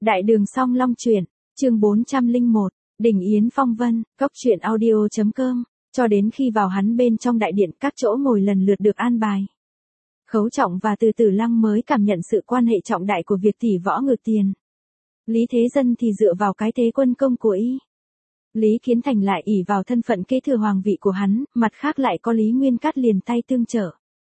Đại đường Song Long truyện, chương 401, Đỉnh Yến Phong Vân, Cốc truyện audio.com, cho đến khi vào hắn bên trong đại điện các chỗ ngồi lần lượt được an bài. Khấu Trọng và Từ Tử Lăng mới cảm nhận sự quan hệ trọng đại của việc tỷ võ ngược tiền. Lý Thế Dân thì dựa vào cái thế quân công của y. Lý Kiến Thành lại ỷ vào thân phận kế thừa hoàng vị của hắn, mặt khác lại có Lý Nguyên Cát liền tay tương trợ.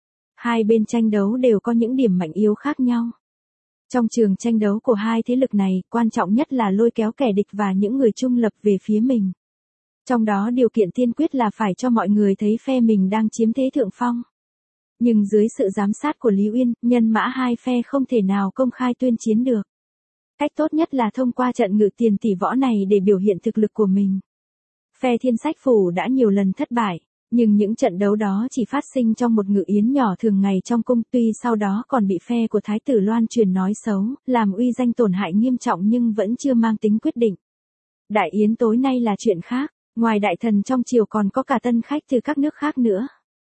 Hai bên tranh đấu đều có những điểm mạnh yếu khác nhau. Trong trường tranh đấu của hai thế lực này, quan trọng nhất là lôi kéo kẻ địch và những người trung lập về phía mình. Trong đó điều kiện tiên quyết là phải cho mọi người thấy phe mình đang chiếm thế thượng phong. Nhưng dưới sự giám sát của Lý Uyên, nhân mã hai phe không thể nào công khai tuyên chiến được. Cách tốt nhất là thông qua trận ngự tiền tỷ võ này để biểu hiện thực lực của mình. Phe Thiên Sách Phủ đã nhiều lần thất bại, nhưng những trận đấu đó chỉ phát sinh trong một ngự yến nhỏ thường ngày trong cung, tuy sau đó còn bị phe của Thái tử loan truyền nói xấu, làm uy danh tổn hại nghiêm trọng nhưng vẫn chưa mang tính quyết định. Đại yến tối nay là chuyện khác, ngoài đại thần trong triều còn có cả tân khách từ các nước khác nữa.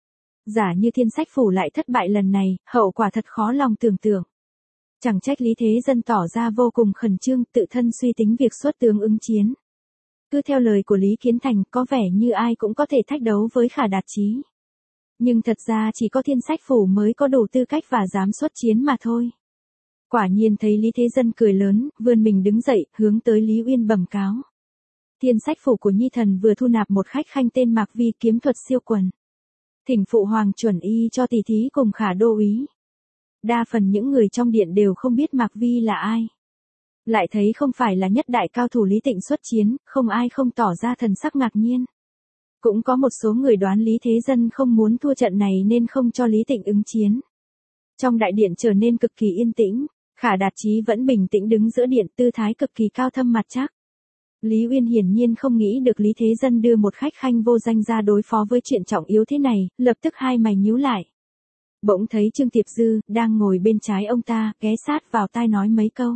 Giả như Thiên Sách Phủ lại thất bại lần này, hậu quả thật khó lòng tưởng tượng. Chẳng trách Lý Thế Dân tỏ ra vô cùng khẩn trương, tự thân suy tính việc xuất tướng ứng chiến. Cứ theo lời của Lý Kiến Thành, có vẻ như ai cũng có thể thách đấu với Khả Đạt Chí. Nhưng thật ra chỉ có Thiên Sách Phủ mới có đủ tư cách và dám xuất chiến mà thôi. Quả nhiên thấy Lý Thế Dân cười lớn, vươn mình đứng dậy, hướng tới Lý Uyên bẩm cáo. Thiên Sách Phủ của Nhi Thần vừa thu nạp một khách khanh tên Mạc Vi, kiếm thuật siêu quần. Thỉnh phụ hoàng chuẩn y cho tỷ thí cùng Khả đô úy. Đa phần những người trong điện đều không biết Mạc Vi là ai. Lại thấy không phải là nhất đại cao thủ Lý Tịnh xuất chiến, không ai không tỏ ra thần sắc ngạc nhiên. Cũng có một số người đoán Lý Thế Dân không muốn thua trận này nên không cho Lý Tịnh ứng chiến. Trong đại điện trở nên cực kỳ yên tĩnh, Khả Đạt Chí vẫn bình tĩnh đứng giữa điện, tư thái cực kỳ cao thâm mặt chắc. Lý Uyên hiển nhiên không nghĩ được Lý Thế Dân đưa một khách khanh vô danh ra đối phó với chuyện trọng yếu thế này, lập tức hai mày nhíu lại. Bỗng thấy Trương Tiệp Dư đang ngồi bên trái ông ta, ghé sát vào tai nói mấy câu.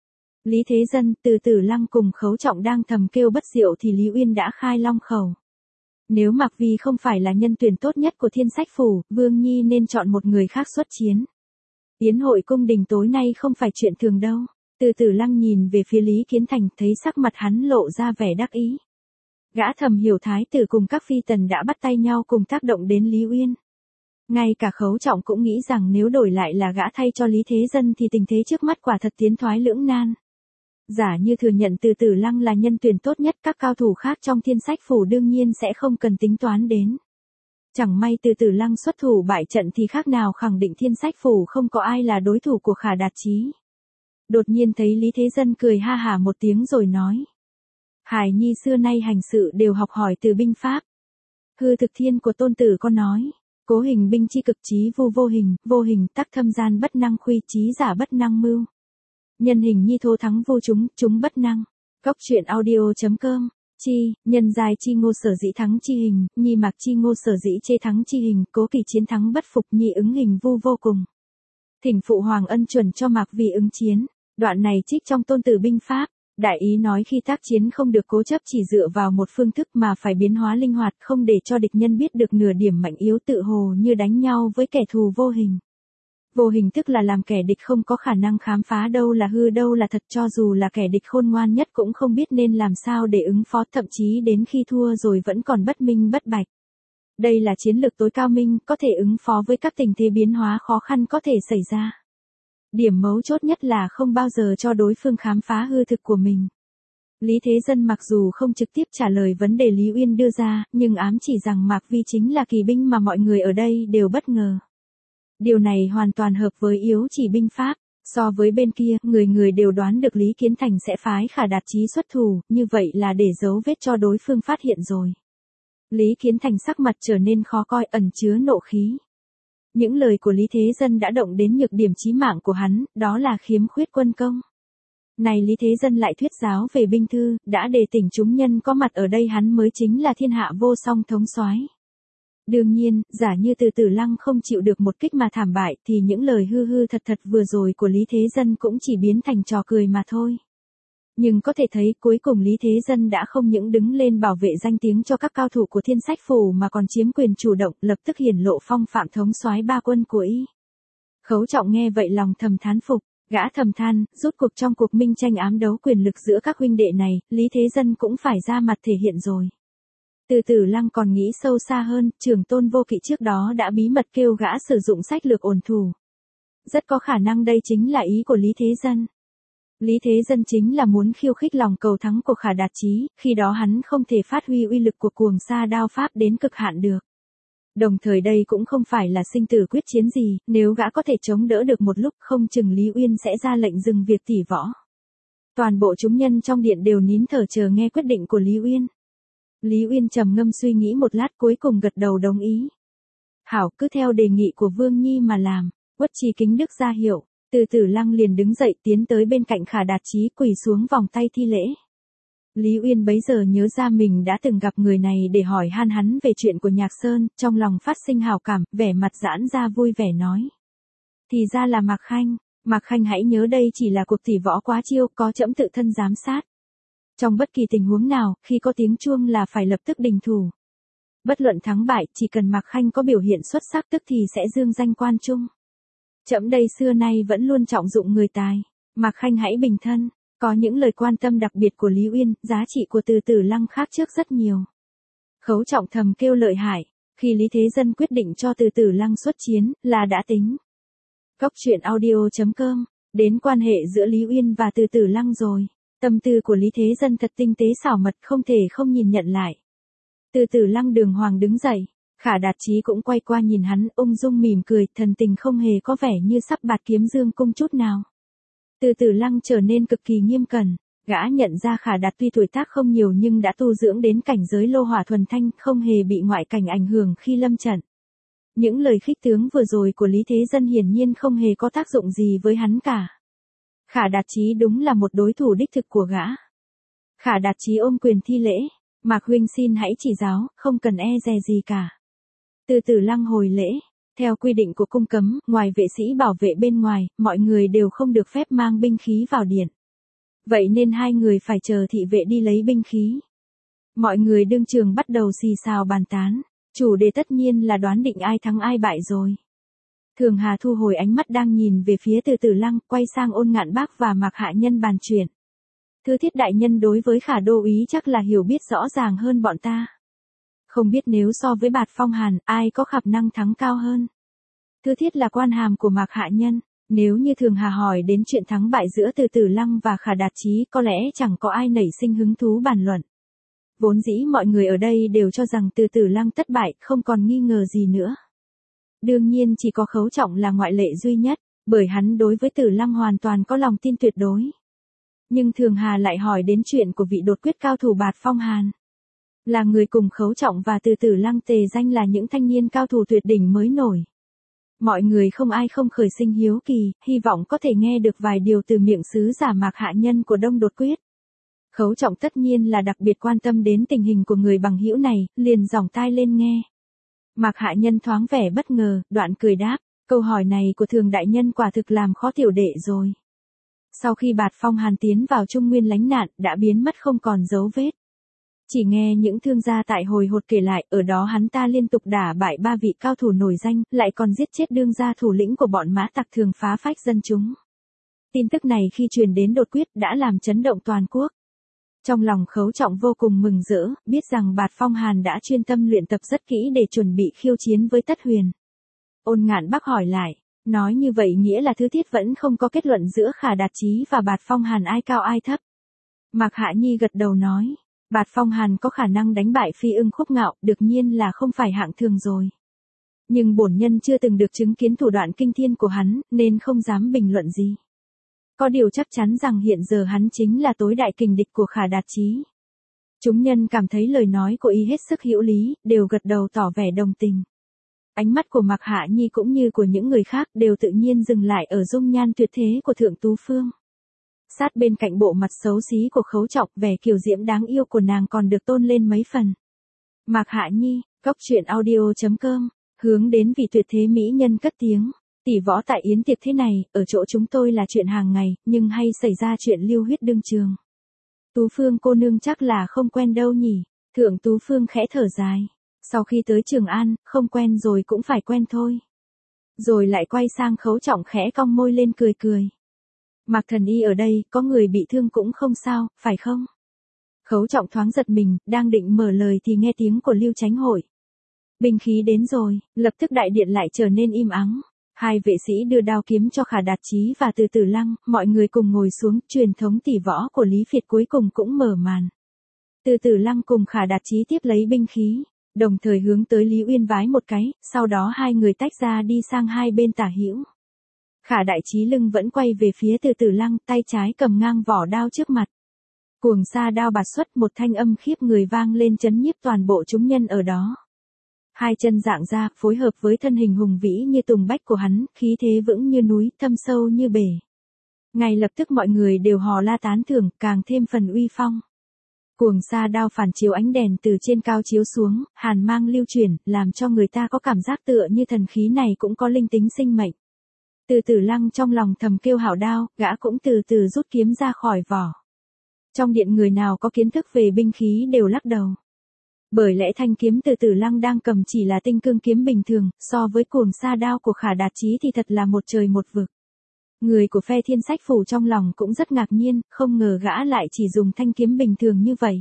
Lý Thế Dân, Từ Tử Lăng cùng Khấu Trọng đang thầm kêu bất diệu thì Lý Uyên đã khai long khẩu. Nếu Mạc Vi không phải là nhân tuyển tốt nhất của Thiên Sách Phủ, Vương Nhi nên chọn một người khác xuất chiến. Yến hội cung đình tối nay không phải chuyện thường đâu. Từ Tử Lăng nhìn về phía Lý Kiến Thành, thấy sắc mặt hắn lộ ra vẻ đắc ý. Gã thầm hiểu thái tử cùng các phi tần đã bắt tay nhau cùng tác động đến Lý Uyên. Ngay cả Khấu Trọng cũng nghĩ rằng nếu đổi lại là gã thay cho Lý Thế Dân thì tình thế trước mắt quả thật tiến thoái lưỡng nan. Giả như thừa nhận Từ Tử Lăng là nhân tuyển tốt nhất, các cao thủ khác trong Thiên Sách Phủ đương nhiên sẽ không cần tính toán đến. Chẳng may Từ Tử Lăng xuất thủ bại trận thì khác nào khẳng định Thiên Sách Phủ không có ai là đối thủ của Khả Đạt Chí. Đột nhiên thấy Lý Thế Dân cười ha hả một tiếng rồi nói. Hải Nhi xưa nay hành sự đều học hỏi từ binh pháp. Hư thực thiên của tôn tử có nói. Cố hình binh chi cực trí vô hình tắc thâm gian bất năng khuy trí giả bất năng mưu. Nhân hình nhi thô thắng vô chúng bất năng. Cốc truyện audio.com, chi, nhân giai chi ngô sở dĩ thắng chi hình, nhi mạc chi ngô sở dĩ chê thắng chi hình, cố kỳ chiến thắng bất phục nhi ứng hình vô cùng. Thỉnh phụ hoàng ân chuẩn cho Mạc Vi ứng chiến. Đoạn này trích trong tôn tử binh pháp. Đại ý nói khi tác chiến không được cố chấp chỉ dựa vào một phương thức mà phải biến hóa linh hoạt, không để cho địch nhân biết được nửa điểm mạnh yếu, tự hồ như đánh nhau với kẻ thù vô hình. Vô hình tức là làm kẻ địch không có khả năng khám phá đâu là hư đâu là thật, cho dù là kẻ địch khôn ngoan nhất cũng không biết nên làm sao để ứng phó, thậm chí đến khi thua rồi vẫn còn bất minh bất bạch. Đây là chiến lược tối cao minh, có thể ứng phó với các tình thế biến hóa khó khăn có thể xảy ra. Điểm mấu chốt nhất là không bao giờ cho đối phương khám phá hư thực của mình. Lý Thế Dân mặc dù không trực tiếp trả lời vấn đề Lý Uyên đưa ra, nhưng ám chỉ rằng Mạc Vi chính là kỳ binh mà mọi người ở đây đều bất ngờ. Điều này hoàn toàn hợp với yếu chỉ binh pháp. So với bên kia, người đều đoán được Lý Kiến Thành sẽ phái Khả Đạt Chí xuất thủ, như vậy là để giấu vết cho đối phương phát hiện rồi. Lý Kiến Thành sắc mặt trở nên khó coi, ẩn chứa nộ khí. Những lời của Lý Thế Dân đã động đến nhược điểm chí mạng của hắn, đó là khiếm khuyết quân công. Này Lý Thế Dân lại thuyết giáo về binh thư, đã đề tỉnh chúng nhân có mặt ở đây hắn mới chính là thiên hạ vô song thống soái. Đương nhiên, giả như Từ Tử Lăng không chịu được một kích mà thảm bại thì những lời hư thật vừa rồi của Lý Thế Dân cũng chỉ biến thành trò cười mà thôi. Nhưng có thể thấy cuối cùng Lý Thế Dân đã không những đứng lên bảo vệ danh tiếng cho các cao thủ của Thiên Sách Phủ mà còn chiếm quyền chủ động, lập tức hiển lộ phong phạm thống soái ba quân của y. Khấu Trọng nghe vậy lòng thầm thán phục. Gã thầm than, rốt cuộc trong cuộc minh tranh ám đấu quyền lực giữa các huynh đệ này, Lý Thế Dân cũng phải ra mặt thể hiện rồi. Từ Tử Lăng còn nghĩ sâu xa hơn, Trưởng Tôn Vô Kỵ trước đó đã bí mật kêu gã sử dụng sách lược ổn thù. Rất có khả năng đây chính là ý của Lý Thế Dân. Lý Thế Dân chính là muốn khiêu khích lòng cầu thắng của Khả Đạt Chí, khi đó hắn không thể phát huy uy lực của cuồng sa đao pháp đến cực hạn được. Đồng thời đây cũng không phải là sinh tử quyết chiến gì, nếu gã có thể chống đỡ được một lúc không chừng Lý Uyên sẽ ra lệnh dừng việc tỉ võ. Toàn bộ chúng nhân trong điện đều nín thở chờ nghe quyết định của Lý Uyên. Lý Uyên trầm ngâm suy nghĩ một lát cuối cùng gật đầu đồng ý. Hảo, cứ theo đề nghị của Vương Nhi mà làm. Uất Trì kính đức ra hiệu, Từ Tử Lăng liền đứng dậy tiến tới bên cạnh Khả Đạt Chí quỳ xuống vòng tay thi lễ. Lý Uyên bấy giờ nhớ ra mình đã từng gặp người này để hỏi han hắn về chuyện của Nhạc Sơn, trong lòng phát sinh hào cảm, vẻ mặt giãn ra vui vẻ nói. Thì ra là Mạc Khanh, Mạc Khanh hãy nhớ đây chỉ là cuộc tỉ võ quá chiêu, có trẫm tự thân giám sát. Trong bất kỳ tình huống nào, khi có tiếng chuông là phải lập tức đình thủ. Bất luận thắng bại, chỉ cần Mạc Khanh có biểu hiện xuất sắc tức thì sẽ dương danh quan trung. Trẫm đây xưa nay vẫn luôn trọng dụng người tài, Mạc Khanh hãy bình thân. Có những lời quan tâm đặc biệt của Lý Uyên, giá trị của Từ Tử Lăng khác trước rất nhiều. Khấu Trọng thầm kêu lợi hại, khi Lý Thế Dân quyết định cho Từ Tử Lăng xuất chiến, là đã tính. Cốc truyện audio.com, đến quan hệ giữa Lý Uyên và Từ Tử Lăng rồi. Tâm tư của Lý Thế Dân thật tinh tế xảo mật không thể không nhìn nhận lại. Từ Tử Lăng đường hoàng đứng dậy, Khả Đạt Chí cũng quay qua nhìn hắn, ung dung mỉm cười, thần tình không hề có vẻ như sắp bạt kiếm dương cung chút nào. Từ Tử Lăng trở nên cực kỳ nghiêm cẩn, gã nhận ra Khả Đạt tuy tuổi tác không nhiều nhưng đã tu dưỡng đến cảnh giới lô hỏa thuần thanh, không hề bị ngoại cảnh ảnh hưởng khi lâm trận. Những lời khích tướng vừa rồi của Lý Thế Dân hiển nhiên không hề có tác dụng gì với hắn cả. Khả Đạt Chí đúng là một đối thủ đích thực của gã. Khả Đạt Chí ôm quyền thi lễ, Mạc huynh xin hãy chỉ giáo, không cần e dè gì cả. Từ Tử Lăng hồi lễ. Theo quy định của cung cấm, ngoài vệ sĩ bảo vệ bên ngoài, mọi người đều không được phép mang binh khí vào điện. Vậy nên hai người phải chờ thị vệ đi lấy binh khí. Mọi người đương trường bắt đầu xì xào bàn tán, chủ đề tất nhiên là đoán định ai thắng ai bại rồi. Thường Hà thu hồi ánh mắt đang nhìn về phía Từ Tử Lăng, quay sang Ôn Ngạn Bác và Mạc Hạ Nhân bàn chuyện. Thư Thiết đại nhân đối với Khả đô úy chắc là hiểu biết rõ ràng hơn bọn ta. Không biết nếu so với Bạt Phong Hàn, ai có khả năng thắng cao hơn. Thư Thiết là quan hàm của Mạc Hạ Nhân, nếu như Thường Hà hỏi đến chuyện thắng bại giữa Từ Tử Lăng và Khả Đạt Chí có lẽ chẳng có ai nảy sinh hứng thú bàn luận. Vốn dĩ mọi người ở đây đều cho rằng Từ Tử Lăng thất bại, không còn nghi ngờ gì nữa. Đương nhiên chỉ có Khấu Trọng là ngoại lệ duy nhất, bởi hắn đối với Tử Lăng hoàn toàn có lòng tin tuyệt đối. Nhưng Thường Hà lại hỏi đến chuyện của vị đột quyết cao thủ Bạt Phong Hàn. Là người cùng Khấu Trọng và Từ Tử Lăng tề danh là những thanh niên cao thủ tuyệt đỉnh mới nổi. Mọi người không ai không khởi sinh hiếu kỳ, hy vọng có thể nghe được vài điều từ miệng sứ giả Mạc Hạ Nhân của Đông Đột Quyết. Khấu Trọng tất nhiên là đặc biệt quan tâm đến tình hình của người bằng hữu này, liền giỏng tai lên nghe. Mạc Hạ Nhân thoáng vẻ bất ngờ, đoạn cười đáp, câu hỏi này của Thường đại nhân quả thực làm khó tiểu đệ rồi. Sau khi Bạt Phong Hàn tiến vào Trung Nguyên lánh nạn, đã biến mất không còn dấu vết. Chỉ nghe những thương gia tại hồi hột kể lại, ở đó hắn ta liên tục đả bại 3 vị cao thủ nổi danh, lại còn giết chết đương gia thủ lĩnh của bọn mã tặc thường phá phách dân chúng. Tin tức này khi truyền đến Đột Quyết đã làm chấn động toàn quốc. Trong lòng Khấu Trọng vô cùng mừng rỡ, biết rằng Bạt Phong Hàn đã chuyên tâm luyện tập rất kỹ để chuẩn bị khiêu chiến với Tất Huyền. Ôn Ngạn Bác hỏi lại, nói như vậy nghĩa là Thư Thiết vẫn không có kết luận giữa Khả Đạt Chí và Bạt Phong Hàn ai cao ai thấp. Mạc Hạ Nhi gật đầu nói. Bạt Phong Hàn có khả năng đánh bại Phi Ưng Khúc Ngạo, đương nhiên là không phải hạng thường rồi. Nhưng bổn nhân chưa từng được chứng kiến thủ đoạn kinh thiên của hắn, nên không dám bình luận gì. Có điều chắc chắn rằng hiện giờ hắn chính là tối đại kình địch của Khả Đạt Chí. Chúng nhân cảm thấy lời nói của y hết sức hữu lý, đều gật đầu tỏ vẻ đồng tình. Ánh mắt của Mạc Hạ Nhi cũng như của những người khác đều tự nhiên dừng lại ở dung nhan tuyệt thế của Thượng Tú Phương. Sát bên cạnh bộ mặt xấu xí của Khấu Trọng, vẻ kiều diễm đáng yêu của nàng còn được tôn lên mấy phần. Mạc Hạ Nhi, Cốc truyện audio.com, hướng đến vị tuyệt thế mỹ nhân cất tiếng. Tỷ võ tại yến tiệc thế này, ở chỗ chúng tôi là chuyện hàng ngày, nhưng hay xảy ra chuyện lưu huyết đương trường. Tú Phương cô nương chắc là không quen đâu nhỉ. Thượng Tú Phương khẽ thở dài. Sau khi tới Trường An, không quen rồi cũng phải quen thôi. Rồi lại quay sang Khấu Trọng khẽ cong môi lên cười cười. Mạc Thần Y ở đây, có người bị thương cũng không sao, phải không? Khấu Trọng thoáng giật mình, đang định mở lời thì nghe tiếng của Lưu Chánh Hội. Binh khí đến rồi, lập tức đại điện lại trở nên im ắng. Hai vệ sĩ đưa đao kiếm cho Khả Đạt Chí và Từ Tử Lăng, mọi người cùng ngồi xuống, truyền thống tỷ võ của Lý Việt cuối cùng cũng mở màn. Từ Tử Lăng cùng Khả Đạt Chí tiếp lấy binh khí, đồng thời hướng tới Lý Uyên vái một cái, sau đó hai người tách ra đi sang hai bên tả hữu. Khả Đại Chí lưng vẫn quay về phía Từ Tử Lăng, tay trái cầm ngang vỏ đao trước mặt. Cuồng sa đao bạt xuất, một thanh âm khiếp người vang lên chấn nhiếp toàn bộ chúng nhân ở đó. Hai chân dạng ra, phối hợp với thân hình hùng vĩ như tùng bách của hắn, khí thế vững như núi, thâm sâu như bể. Ngay lập tức mọi người đều hò la tán thưởng, càng thêm phần uy phong. Cuồng sa đao phản chiếu ánh đèn từ trên cao chiếu xuống, hàn mang lưu chuyển, làm cho người ta có cảm giác tựa như thần khí này cũng có linh tính sinh mệnh. Từ Tử Lăng trong lòng thầm kêu hảo đao, gã cũng từ từ rút kiếm ra khỏi vỏ. Trong điện người nào có kiến thức về binh khí đều lắc đầu. Bởi lẽ thanh kiếm Từ Tử Lăng đang cầm chỉ là tinh cương kiếm bình thường, so với cuồng sa đao của Khả Đạt Chí thì thật là một trời một vực. Người của phe Thiên Sách Phủ trong lòng cũng rất ngạc nhiên, không ngờ gã lại chỉ dùng thanh kiếm bình thường như vậy.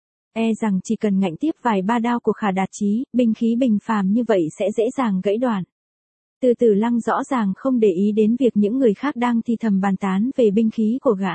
E rằng chỉ cần ngạnh tiếp vài ba đao của Khả Đạt Chí, binh khí bình phàm như vậy sẽ dễ dàng gãy đoạn. Từ Tử Lăng rõ ràng không để ý đến việc những người khác đang thì thầm bàn tán về binh khí của gã.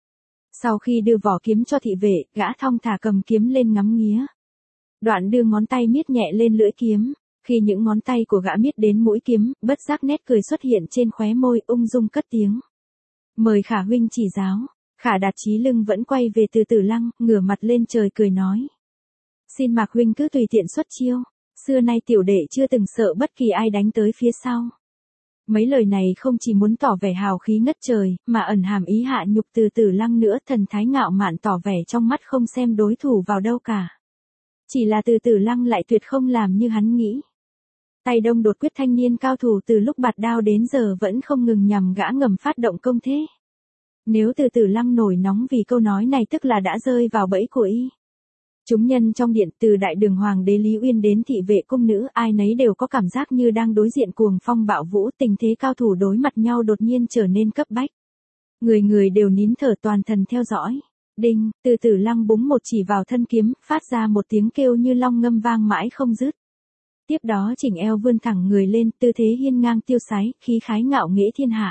Sau khi đưa vỏ kiếm cho thị vệ, gã thong thả cầm kiếm lên ngắm nghía. Đoạn đưa ngón tay miết nhẹ lên lưỡi kiếm, khi những ngón tay của gã miết đến mũi kiếm, bất giác nét cười xuất hiện trên khóe môi, ung dung cất tiếng. Mời Khả huynh chỉ giáo. Khả Đạt Chí lưng vẫn quay về Từ Tử Lăng, ngửa mặt lên trời cười nói. Xin Mạc huynh cứ tùy tiện xuất chiêu, xưa nay tiểu đệ chưa từng sợ bất kỳ ai đánh tới phía sau. Mấy lời này không chỉ muốn tỏ vẻ hào khí ngất trời, mà ẩn hàm ý hạ nhục Từ Tử Lăng nữa, thần thái ngạo mạn tỏ vẻ trong mắt không xem đối thủ vào đâu cả. Chỉ là Từ Tử Lăng lại tuyệt không làm như hắn nghĩ. Tay đông đột quyết thanh niên cao thủ từ lúc bạt đao đến giờ vẫn không ngừng nhằm gã ngầm phát động công thế. Nếu Từ Tử Lăng nổi nóng vì câu nói này tức là đã rơi vào bẫy của y. Chúng nhân trong điện từ đại đường hoàng đế Lý Uyên đến thị vệ cung nữ, ai nấy đều có cảm giác như đang đối diện cuồng phong bạo vũ, tình thế cao thủ đối mặt nhau đột nhiên trở nên cấp bách. Người người đều nín thở toàn thần theo dõi. Đinh, Từ Tử Lăng búng một chỉ vào thân kiếm, phát ra một tiếng kêu như long ngâm vang mãi không dứt. Tiếp đó chỉnh eo vươn thẳng người lên, tư thế hiên ngang tiêu sái, khí khái ngạo nghễ thiên hạ.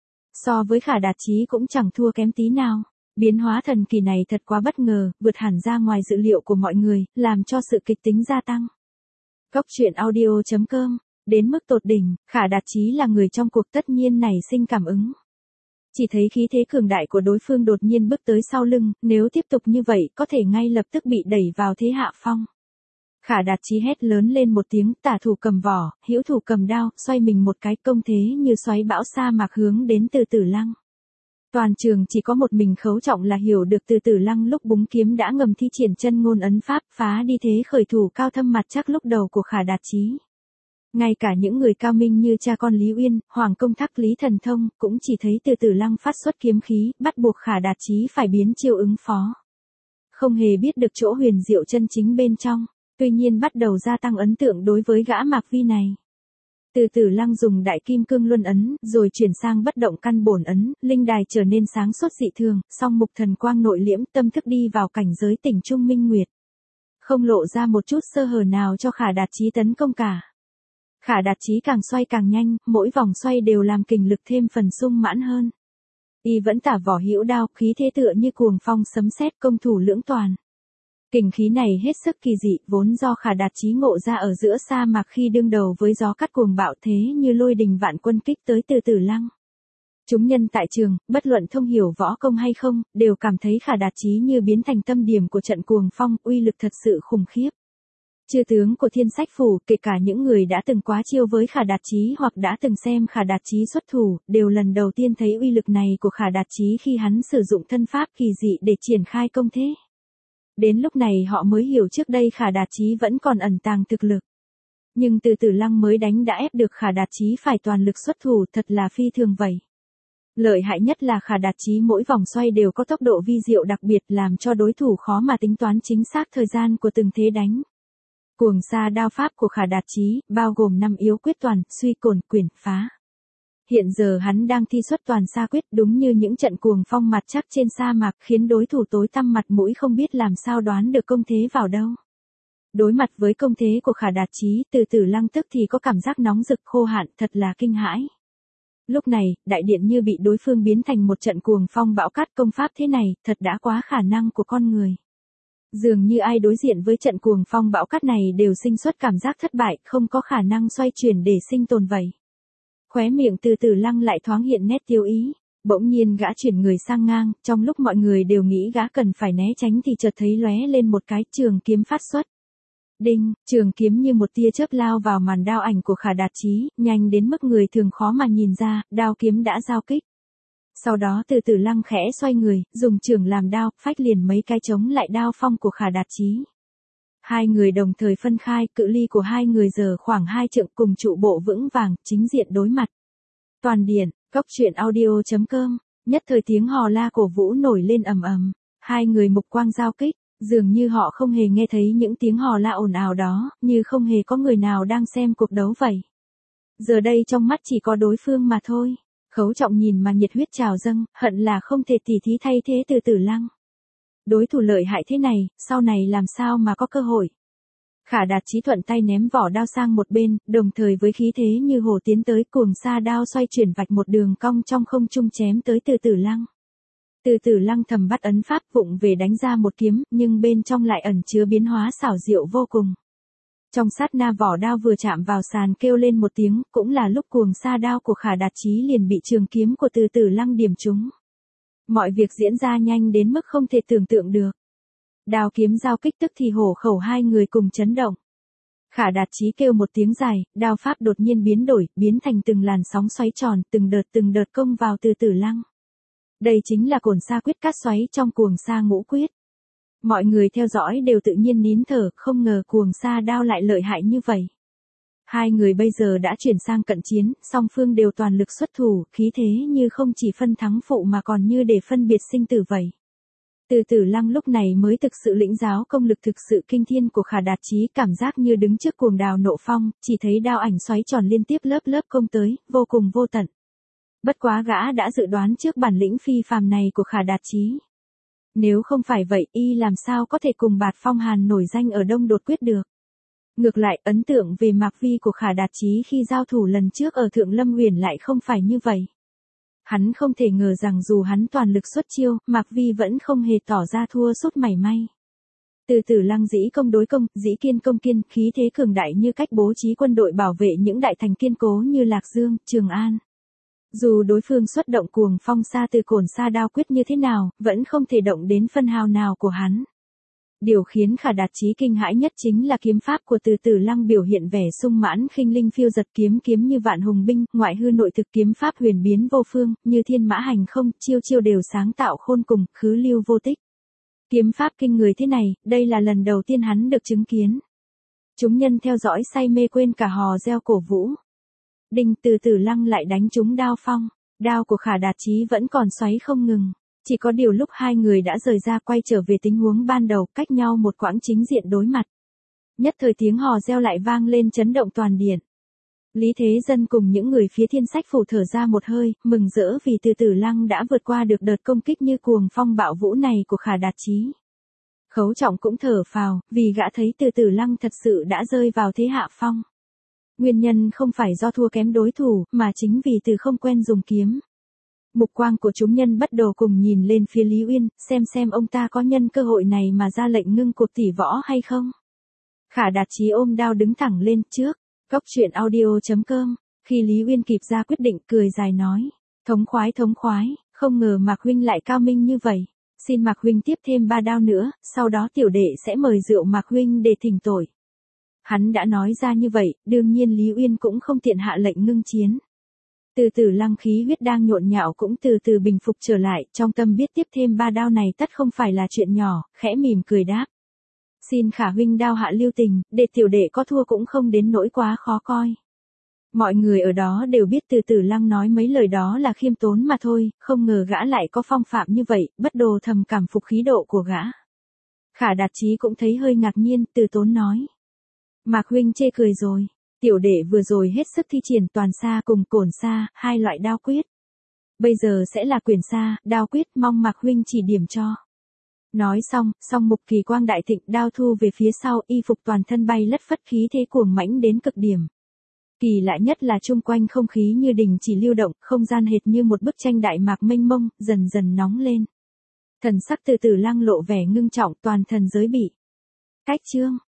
So với Khả Đạt Chí cũng chẳng thua kém tí nào. Biến hóa thần kỳ này thật quá bất ngờ, vượt hẳn ra ngoài dự liệu của mọi người, làm cho sự kịch tính gia tăng. Góc truyện audio.com, đến mức tột đỉnh, Khả Đạt Chí là người trong cuộc tất nhiên nảy sinh cảm ứng. Chỉ thấy khí thế cường đại của đối phương đột nhiên bước tới sau lưng, nếu tiếp tục như vậy có thể ngay lập tức bị đẩy vào thế hạ phong. Khả Đạt Chí hét lớn lên một tiếng, tả thủ cầm vỏ, hữu thủ cầm đao, xoay mình một cái, công thế như xoáy bão sa mạc hướng đến Từ Tử Lăng. Toàn trường chỉ có một mình Khấu Trọng là hiểu được Từ Tử Lăng lúc búng kiếm đã ngầm thi triển chân ngôn ấn pháp, phá đi thế khởi thủ cao thâm mặt chắc lúc đầu của Khả Đạt Chí. Ngay cả những người cao minh như cha con Lý Uyên, Hoàng Công Thác Lý Thần Thông, cũng chỉ thấy Từ Tử Lăng phát xuất kiếm khí, bắt buộc Khả Đạt Chí phải biến chiêu ứng phó. Không hề biết được chỗ huyền diệu chân chính bên trong, tuy nhiên bắt đầu gia tăng ấn tượng đối với gã Mạc Vi này. Từ Tử Lăng dùng đại kim cương luân ấn, rồi chuyển sang bất động căn bổn ấn, linh đài trở nên sáng suốt dị thường, song mục thần quang nội liễm, tâm thức đi vào cảnh giới tỉnh trung minh nguyệt. Không lộ ra một chút sơ hở nào cho Khả Đạt Chí tấn công cả. Khả Đạt Chí càng xoay càng nhanh, mỗi vòng xoay đều làm kình lực thêm phần sung mãn hơn. Y vẫn tả vỏ hữu đao, khí thế tựa như cuồng phong sấm sét, công thủ lưỡng toàn. Kình khí này hết sức kỳ dị, vốn do Khả Đạt Chí ngộ ra ở giữa sa mạc khi đương đầu với gió cắt cuồng bạo thế như lôi đình vạn quân kích tới Từ Tử Lăng. Chúng nhân tại trường, bất luận thông hiểu võ công hay không, đều cảm thấy Khả Đạt Chí như biến thành tâm điểm của trận cuồng phong, uy lực thật sự khủng khiếp. Chư tướng của Thiên Sách Phủ, kể cả những người đã từng quá chiêu với Khả Đạt Chí hoặc đã từng xem Khả Đạt Chí xuất thủ, đều lần đầu tiên thấy uy lực này của Khả Đạt Chí khi hắn sử dụng thân pháp kỳ dị để triển khai công thế. Đến lúc này họ mới hiểu trước đây Khả Đạt Chí vẫn còn ẩn tàng thực lực. Nhưng Từ Tử Lăng mới đánh đã ép được Khả Đạt Chí phải toàn lực xuất thủ, thật là phi thường vậy. Lợi hại nhất là Khả Đạt Chí mỗi vòng xoay đều có tốc độ vi diệu đặc biệt, làm cho đối thủ khó mà tính toán chính xác thời gian của từng thế đánh. Cuồng sa đao pháp của Khả Đạt Chí, bao gồm 5 yếu quyết toàn, suy cồn, quyển phá. Hiện giờ hắn đang thi xuất toàn sa quyết, đúng như những trận cuồng phong mặt chắc trên sa mạc, khiến đối thủ tối tăm mặt mũi không biết làm sao đoán được công thế vào đâu. Đối mặt với công thế của Khả Đạt Chí, Từ Tử Lăng tức thì có cảm giác nóng rực khô hạn, thật là kinh hãi. Lúc này, đại điện như bị đối phương biến thành một trận cuồng phong bão cát, công pháp thế này, thật đã quá khả năng của con người. Dường như ai đối diện với trận cuồng phong bão cát này đều sinh xuất cảm giác thất bại, không có khả năng xoay chuyển để sinh tồn vậy. Khóe miệng Từ Tử Lăng lại thoáng hiện nét tiêu ý, bỗng nhiên gã chuyển người sang ngang, trong lúc mọi người đều nghĩ gã cần phải né tránh thì chợt thấy lóe lên một cái trường kiếm phát xuất. Đinh, trường kiếm như một tia chớp lao vào màn đao ảnh của Khả Đạt Chí, nhanh đến mức người thường khó mà nhìn ra, đao kiếm đã giao kích. Sau đó Từ Tử Lăng khẽ xoay người, dùng trường làm đao, phách liền mấy cái chống lại đao phong của Khả Đạt Chí. Hai người đồng thời phân khai, cự ly của hai người giờ khoảng 2 trượng, cùng trụ bộ vững vàng, chính diện đối mặt. Toàn điện, coctruyện.audio.com, nhất thời tiếng hò la cổ vũ nổi lên ầm ầm. Hai người mục quang giao kích, dường như họ không hề nghe thấy những tiếng hò la ồn ào đó, như không hề có người nào đang xem cuộc đấu vậy. Giờ đây trong mắt chỉ có đối phương mà thôi. Khấu Trọng nhìn mà nhiệt huyết trào dâng, hận là không thể tỉ thí thay thế Từ Tử Lăng. Đối thủ lợi hại thế này, sau này làm sao mà có cơ hội. Khả Đạt Chí thuận tay ném vỏ đao sang một bên, đồng thời với khí thế như hổ tiến tới, cuồng sa đao xoay chuyển vạch một đường cong trong không trung chém tới Từ Tử Lăng. Từ Tử Lăng thầm bắt ấn pháp vụng về đánh ra một kiếm, nhưng bên trong lại ẩn chứa biến hóa xảo diệu vô cùng. Trong sát na vỏ đao vừa chạm vào sàn kêu lên một tiếng, cũng là lúc cuồng sa đao của Khả Đạt Chí liền bị trường kiếm của Từ Tử Lăng điểm trúng. Mọi việc diễn ra nhanh đến mức không thể tưởng tượng được. Đao kiếm giao kích tức thì hổ khẩu hai người cùng chấn động. Khả Đạt Chí kêu một tiếng dài, đao pháp đột nhiên biến đổi, biến thành từng làn sóng xoáy tròn, từng đợt công vào Từ Tử Lăng. Đây chính là cổn sa quyết cát xoáy trong cuồng sa ngũ quyết. Mọi người theo dõi đều tự nhiên nín thở, không ngờ cuồng sa đao lại lợi hại như vậy. Hai người bây giờ đã chuyển sang cận chiến, song phương đều toàn lực xuất thủ, khí thế như không chỉ phân thắng phụ mà còn như để phân biệt sinh tử vậy. Từ Tử Lăng lúc này mới thực sự lĩnh giáo công lực thực sự kinh thiên của Khả Đạt Chí, cảm giác như đứng trước cuồng đào nộ phong, chỉ thấy đao ảnh xoáy tròn liên tiếp lớp lớp công tới, vô cùng vô tận. Bất quá gã đã dự đoán trước bản lĩnh phi phàm này của Khả Đạt Chí. Nếu không phải vậy, y làm sao có thể cùng Bạt Phong Hàn nổi danh ở Đông Đột Quyết được. Ngược lại, ấn tượng về Mạc Vi của Khả Đạt Chí khi giao thủ lần trước ở Thượng Lâm Huyền lại không phải như vậy. Hắn không thể ngờ rằng dù hắn toàn lực xuất chiêu, Mạc Vi vẫn không hề tỏ ra thua sút mảy may. Từ Tử Lăng dĩ công đối công, dĩ kiên công kiên, khí thế cường đại như cách bố trí quân đội bảo vệ những đại thành kiên cố như Lạc Dương, Trường An. Dù đối phương xuất động cuồng phong sa từ cổn sa đao quyết như thế nào, vẫn không thể động đến phân hào nào của hắn. Điều khiến Khả Đạt Chí kinh hãi nhất chính là kiếm pháp của Từ Tử Lăng biểu hiện vẻ sung mãn khinh linh phiêu giật, kiếm như vạn hùng binh, ngoại hư nội thực, kiếm pháp huyền biến vô phương, như thiên mã hành không, chiêu chiêu đều sáng tạo khôn cùng, khứ lưu vô tích. Kiếm pháp kinh người thế này, đây là lần đầu tiên hắn được chứng kiến. Chúng nhân theo dõi say mê quên cả hò reo cổ vũ. Đinh, Từ Tử Lăng lại đánh trúng đao phong, đao của Khả Đạt Chí vẫn còn xoáy không ngừng. Chỉ có điều lúc hai người đã rời ra quay trở về tình huống ban đầu, cách nhau một quãng chính diện đối mặt. Nhất thời tiếng hò reo lại vang lên chấn động toàn điện. Lý Thế Dân cùng những người phía Thiên Sách Phủ thở ra một hơi, mừng rỡ vì Từ Tử Lăng đã vượt qua được đợt công kích như cuồng phong bạo vũ này của Khả Đạt Chí. Khấu Trọng cũng thở phào, vì gã thấy Từ Tử Lăng thật sự đã rơi vào thế hạ phong. Nguyên nhân không phải do thua kém đối thủ, mà chính vì từ không quen dùng kiếm. Mục quang của chúng nhân bắt đầu cùng nhìn lên phía Lý Uyên, xem ông ta có nhân cơ hội này mà ra lệnh ngưng cuộc tỷ võ hay không. Khả Đạt Chí ôm đao đứng thẳng lên trước, coctruyện.audio.com, khi Lý Uyên kịp ra quyết định cười dài nói, thống khoái, không ngờ Mạc huynh lại cao minh như vậy, xin Mạc huynh tiếp thêm 3 đao nữa, sau đó tiểu đệ sẽ mời rượu Mạc huynh để thỉnh tội. Hắn đã nói ra như vậy, đương nhiên Lý Uyên cũng không tiện hạ lệnh ngưng chiến. Từ Tử Lăng khí huyết đang nhộn nhạo cũng từ từ bình phục trở lại, trong tâm biết tiếp thêm 3 đao này tất không phải là chuyện nhỏ, khẽ mỉm cười đáp. Xin Khả huynh đao hạ lưu tình, để tiểu đệ có thua cũng không đến nỗi quá khó coi. Mọi người ở đó đều biết Từ Tử Lăng nói mấy lời đó là khiêm tốn mà thôi, không ngờ gã lại có phong phạm như vậy, bất đồ thầm cảm phục khí độ của gã. Khả Đạt Chí cũng thấy hơi ngạc nhiên, từ tốn nói. Mạc huynh chê cười rồi. Tiểu đệ vừa rồi hết sức thi triển toàn sa cùng cổn sa, hai loại đao quyết. Bây giờ sẽ là quyền sa, đao quyết, mong Mạc huynh chỉ điểm cho. Nói xong, song mục kỳ quang đại thịnh, đao thu về phía sau, y phục toàn thân bay lất phất, khí thế cuồng mãnh đến cực điểm. Kỳ lạ nhất là chung quanh không khí như đình chỉ lưu động, không gian hệt như một bức tranh đại mạc mênh mông, dần dần nóng lên. Thần sắc từ từ lăng lộ vẻ ngưng trọng, toàn thần giới bị. Cách chương